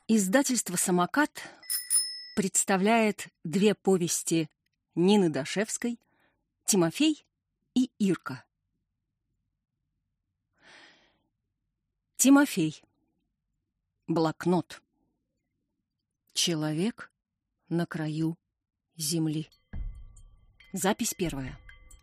Издательство «Самокат» представляет две повести Нины Дашевской «Тимофей и Ирка». Тимофей. Блокнот. Человек на краю земли. Запись первая.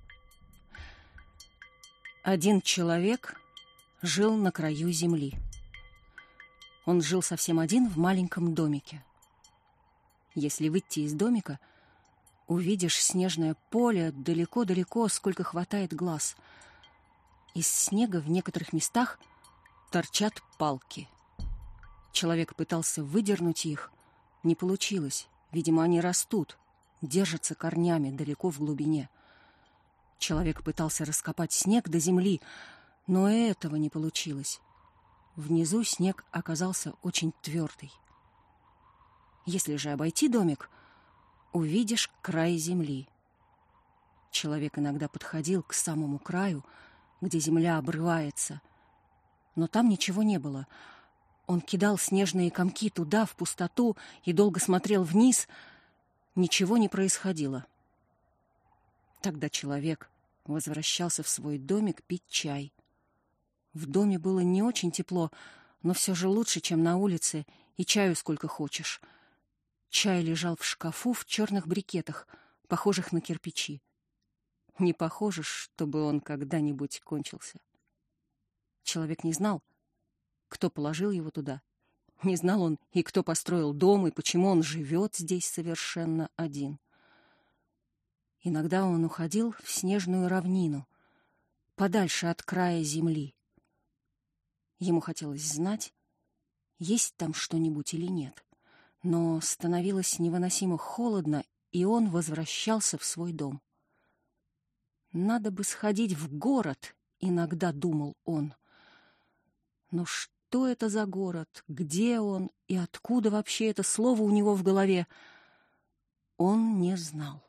Один человек жил на краю земли. Он жил совсем один в маленьком домике. Если выйти из домика, увидишь снежное поле далеко-далеко, сколько хватает глаз. Из снега в некоторых местах торчат палки. Человек пытался выдернуть их. Не получилось. Видимо, они растут, держатся корнями далеко в глубине. Человек пытался раскопать снег до земли, но этого не получилось. Внизу снег оказался очень твердый. Если же обойти домик, увидишь край земли. Человек иногда подходил к самому краю, где земля обрывается, но там ничего не было. Он кидал снежные комки туда, в пустоту, и долго смотрел вниз. Ничего не происходило. Тогда человек возвращался в свой домик пить чай. В доме было не очень тепло, но все же лучше, чем на улице, и чаю сколько хочешь. Чай лежал в шкафу в черных брикетах, похожих на кирпичи. Не похоже, чтобы он когда-нибудь кончился. Человек не знал, кто положил его туда. Не знал он и кто построил дом, и почему он живет здесь совершенно один. Иногда он уходил в снежную равнину, подальше от края земли. Ему хотелось знать, есть там что-нибудь или нет. Но становилось невыносимо холодно, и он возвращался в свой дом. «Надо бы сходить в город», — иногда думал он. Но что это за город? Где он? И откуда вообще это слово у него в голове? Он не знал.